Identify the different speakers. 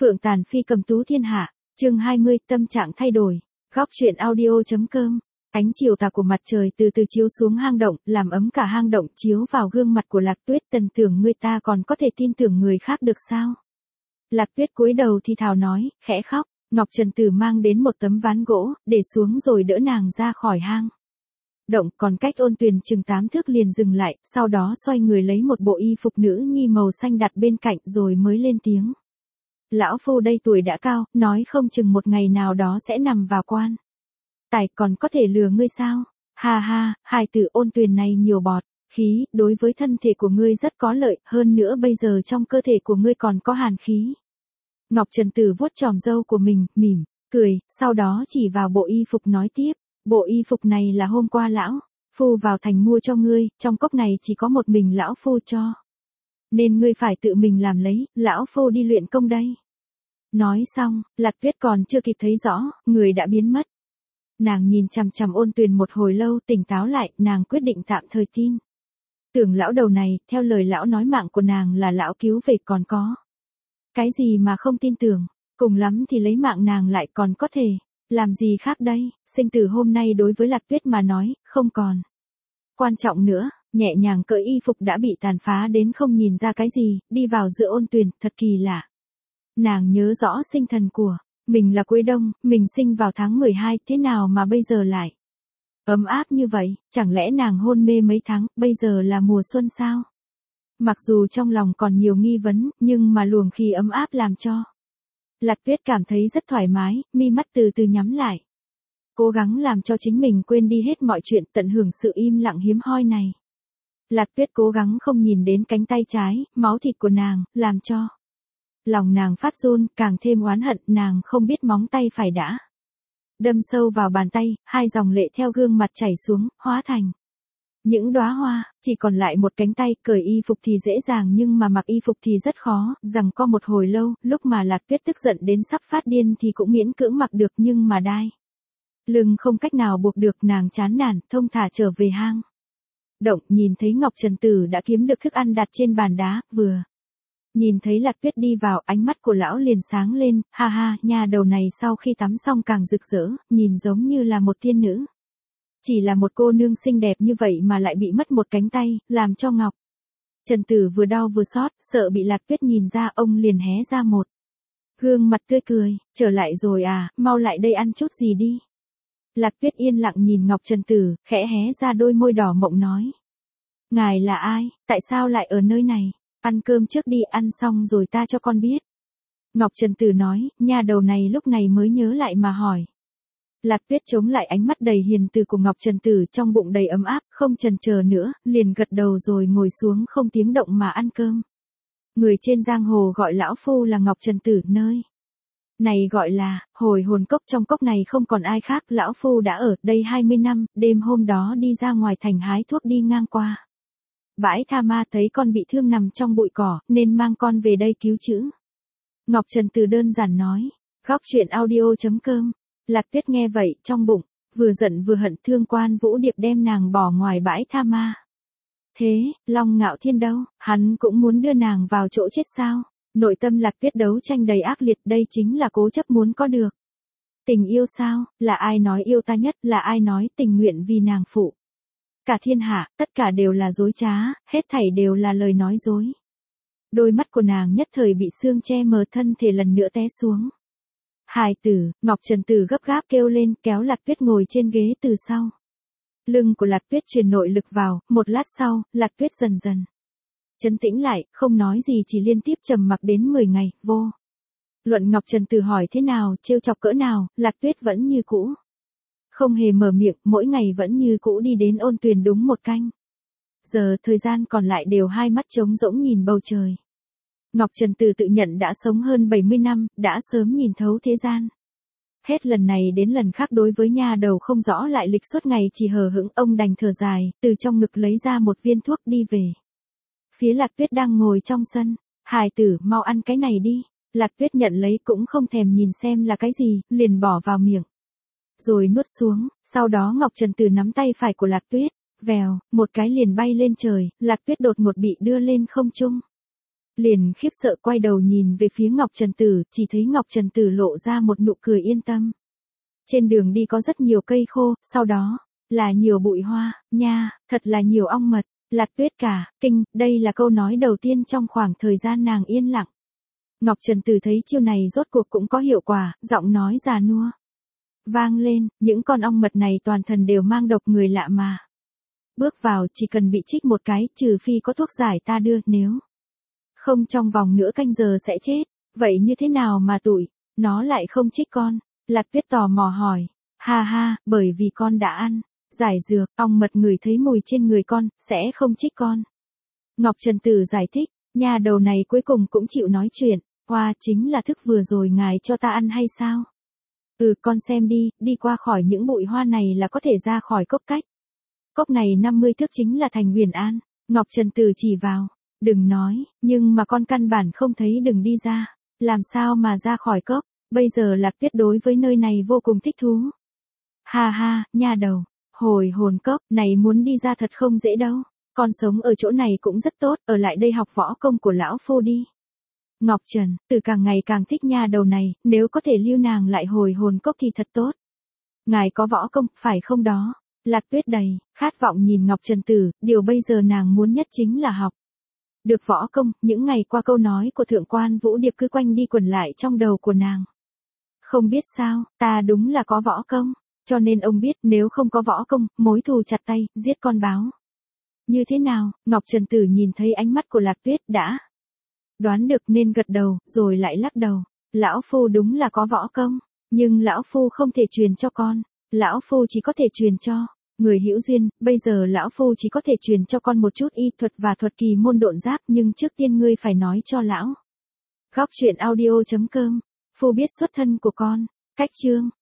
Speaker 1: Phượng Tàn Phi cầm tú thiên hạ, chương 20, tâm trạng thay đổi. Góc truyện audio.com. Ánh chiều tà của mặt trời từ từ chiếu xuống hang động, làm ấm cả hang động, chiếu vào gương mặt của Lạc Tuyết. Tần tưởng người ta còn có thể tin tưởng người khác được sao? Lạc Tuyết cúi đầu thì thào nói, khẽ khóc. Ngọc Trần Tử mang đến một tấm ván gỗ, để xuống rồi đỡ nàng ra khỏi hang động, còn cách Ôn Tuyền chừng 8 thước liền dừng lại, sau đó xoay người lấy một bộ y phục nữ nhi màu xanh đặt bên cạnh rồi mới lên tiếng. Lão phu đây tuổi đã cao, nói không chừng một ngày nào đó sẽ nằm vào quan tài, còn có thể lừa ngươi sao? Ha ha, hài tử Ôn Tuyền này nhiều bọt khí, đối với thân thể của ngươi rất có lợi, hơn nữa bây giờ trong cơ thể của ngươi còn có hàn khí. Ngọc Trần Tử vuốt chòm râu của mình, mỉm cười, sau đó chỉ vào bộ y phục nói tiếp, bộ y phục này là hôm qua lão phu vào thành mua cho ngươi, trong cốc này chỉ có một mình lão phu cho, nên ngươi phải tự mình làm lấy, lão phu đi luyện công đây. Nói xong, Lạc Tuyết còn chưa kịp thấy rõ, người đã biến mất. Nàng nhìn chằm chằm Ôn Tuyền một hồi lâu, tỉnh táo lại, nàng quyết định tạm thời tin tưởng lão đầu này, theo lời lão nói mạng của nàng là lão cứu về, còn có cái gì mà không tin tưởng, cùng lắm thì lấy mạng nàng lại, còn có thể làm gì khác đây? Sinh tử hôm nay đối với Lạc Tuyết mà nói, không còn quan trọng nữa. Nhẹ nhàng cởi y phục đã bị tàn phá đến không nhìn ra cái gì, đi vào giữa Ôn Tuyền, thật kỳ lạ. Nàng nhớ rõ sinh thần của mình là cuối đông, mình sinh vào tháng 12, thế nào mà bây giờ lại ấm áp như vậy? Chẳng lẽ nàng hôn mê mấy tháng, bây giờ là mùa xuân sao? Mặc dù trong lòng còn nhiều nghi vấn, nhưng mà luồng khí ấm áp làm cho Lạc Tuyết cảm thấy rất thoải mái, mi mắt từ từ nhắm lại. Cố gắng làm cho chính mình quên đi hết mọi chuyện, tận hưởng sự im lặng hiếm hoi này. Lạc Tuyết cố gắng không nhìn đến cánh tay trái, máu thịt của nàng, làm cho lòng nàng phát run, càng thêm oán hận, nàng không biết móng tay phải đã đâm sâu vào bàn tay, hai dòng lệ theo gương mặt chảy xuống, hóa thành những đóa hoa, chỉ còn lại một cánh tay. Cởi y phục thì dễ dàng nhưng mà mặc y phục thì rất khó, giằng co một hồi lâu, lúc mà Lạc Tuyết tức giận đến sắp phát điên thì cũng miễn cưỡng mặc được, nhưng mà đai lưng không cách nào buộc được, nàng chán nản, thông thả trở về hang động, nhìn thấy Ngọc Trần Tử đã kiếm được thức ăn đặt trên bàn đá, vừa nhìn thấy Lạc Tuyết đi vào, ánh mắt của lão liền sáng lên, ha ha, nha đầu này sau khi tắm xong càng rực rỡ, nhìn giống như là một tiên nữ. Chỉ là một cô nương xinh đẹp như vậy mà lại bị mất một cánh tay, làm cho Ngọc Trần Tử vừa đau vừa xót, sợ bị Lạc Tuyết nhìn ra, ông liền hé ra một gương mặt tươi cười, trở lại rồi à, mau lại đây ăn chút gì đi. Lạc Tuyết yên lặng nhìn Ngọc Trần Tử, khẽ hé ra đôi môi đỏ mọng nói. Ngài là ai, tại sao lại ở nơi này? Ăn cơm trước đi, ăn xong rồi ta cho con biết. Ngọc Trần Tử nói, nha đầu này lúc này mới nhớ lại mà hỏi. Lạc Tuyết chống lại ánh mắt đầy hiền từ của Ngọc Trần Tử, trong bụng đầy ấm áp, không chần chờ nữa, liền gật đầu rồi ngồi xuống không tiếng động mà ăn cơm. Người trên giang hồ gọi lão phu là Ngọc Trần Tử, nơi này gọi là Hồi Hồn Cốc. Trong cốc này không còn ai khác, lão phu đã ở đây 20 năm, đêm hôm đó đi ra ngoài thành hái thuốc đi ngang qua bãi tha ma, thấy con bị thương nằm trong bụi cỏ, nên mang con về đây cứu chữa. Ngọc Trần Tử đơn giản nói. Góc truyện audio.com. Lạc Tuyết nghe vậy, trong bụng vừa giận vừa hận, Thương Quan Vũ Điệp đem nàng bỏ ngoài bãi tha ma. Thế, Long Ngạo Thiên đâu, hắn cũng muốn đưa nàng vào chỗ chết sao? Nội tâm Lạc Tuyết đấu tranh đầy ác liệt, đây chính là cố chấp muốn có được tình yêu sao? Là ai nói yêu ta nhất, là ai nói tình nguyện vì nàng phụ cả thiên hạ, tất cả đều là dối trá, hết thảy đều là lời nói dối. Đôi mắt của nàng nhất thời bị sương che mờ, thân thể lần nữa té xuống. Hài tử, Ngọc Trần Tử gấp gáp kêu lên, kéo Lạc Tuyết ngồi trên ghế từ sau. Lưng của Lạc Tuyết truyền nội lực vào, một lát sau, Lạc Tuyết dần dần trấn tĩnh lại, không nói gì, chỉ liên tiếp trầm mặc đến 10 ngày, vô luận Ngọc Trần Tử hỏi thế nào, trêu chọc cỡ nào, Lạc Tuyết vẫn như cũ không hề mở miệng, mỗi ngày vẫn như cũ đi đến Ôn Tuyền đúng một canh giờ, thời gian còn lại đều hai mắt trống rỗng nhìn bầu trời. Ngọc Trần Tử tự nhận đã sống hơn 70 năm, đã sớm nhìn thấu thế gian. Hết lần này đến lần khác đối với nha đầu không rõ lại lịch suốt ngày chỉ hờ hững, ông đành thở dài, từ trong ngực lấy ra một viên thuốc đi về phía Lạc Tuyết đang ngồi trong sân. Hài tử, mau ăn cái này đi. Lạc Tuyết nhận lấy cũng không thèm nhìn xem là cái gì, liền bỏ vào miệng rồi nuốt xuống. Sau đó Ngọc Trần Tử nắm tay phải của Lạc Tuyết, vèo, một cái liền bay lên trời. Lạc Tuyết đột ngột bị đưa lên không trung. Liền khiếp sợ quay đầu nhìn về phía Ngọc Trần Tử, chỉ thấy Ngọc Trần Tử lộ ra một nụ cười yên tâm. Trên đường đi có rất nhiều cây khô, sau đó, là nhiều bụi hoa, nha, thật là nhiều ong mật, Lạc Tuyết cả, kinh, đây là câu nói đầu tiên trong khoảng thời gian nàng yên lặng. Ngọc Trần Tử thấy chiêu này rốt cuộc cũng có hiệu quả, giọng nói già nua. Vang lên, những con ong mật này toàn thân đều mang độc người lạ mà. Bước vào chỉ cần bị trích một cái, trừ phi có thuốc giải ta đưa, nếu không trong vòng nửa canh giờ sẽ chết, vậy như thế nào mà tụi nó lại không trích con? Lạc Tuyết tò mò hỏi. Ha ha, bởi vì con đã ăn giải dược, ong mật ngửi thấy mùi trên người con, sẽ không trích con. Ngọc Trần Tử giải thích, nhà đầu này cuối cùng cũng chịu nói chuyện, hoa chính là thức vừa rồi ngài cho ta ăn hay sao? Con xem đi, đi qua khỏi những bụi hoa này là có thể ra khỏi cốc cách. Cốc này 50 thước chính là thành Huyền An, Ngọc Trần Tử chỉ vào, đừng nói, nhưng mà con căn bản không thấy đừng đi ra, làm sao mà ra khỏi cốc, bây giờ Lạc Tuyết đối với nơi này vô cùng thích thú. Ha ha, nha đầu, hồi hồn cốc này muốn đi ra thật không dễ đâu, con sống ở chỗ này cũng rất tốt, ở lại đây học võ công của lão phu đi. Ngọc Trần Tử càng ngày càng thích nha đầu này, nếu có thể lưu nàng lại hồi hồn cốc thì thật tốt. Ngài có võ công, phải không đó? Lạc Tuyết đầy khát vọng nhìn Ngọc Trần Tử, điều bây giờ nàng muốn nhất chính là học được võ công. Những ngày qua câu nói của Thượng quan Vũ Điệp cứ quanh đi quẩn lại trong đầu của nàng. Không biết sao, ta đúng là có võ công, cho nên ông biết nếu không có võ công, mối thù chặt tay, giết con báo. Như thế nào? Ngọc Trần Tử nhìn thấy ánh mắt của Lạc Tuyết đã đoán được nên gật đầu, rồi lại lắc đầu. Lão phu đúng là có võ công, nhưng lão phu không thể truyền cho con, lão phu chỉ có thể truyền cho người hữu duyên, bây giờ lão phu chỉ có thể truyền cho con một chút y thuật và thuật kỳ môn độn giáp, nhưng trước tiên ngươi phải nói cho lão. Góc truyện audio.com, phu biết xuất thân của con, cách chương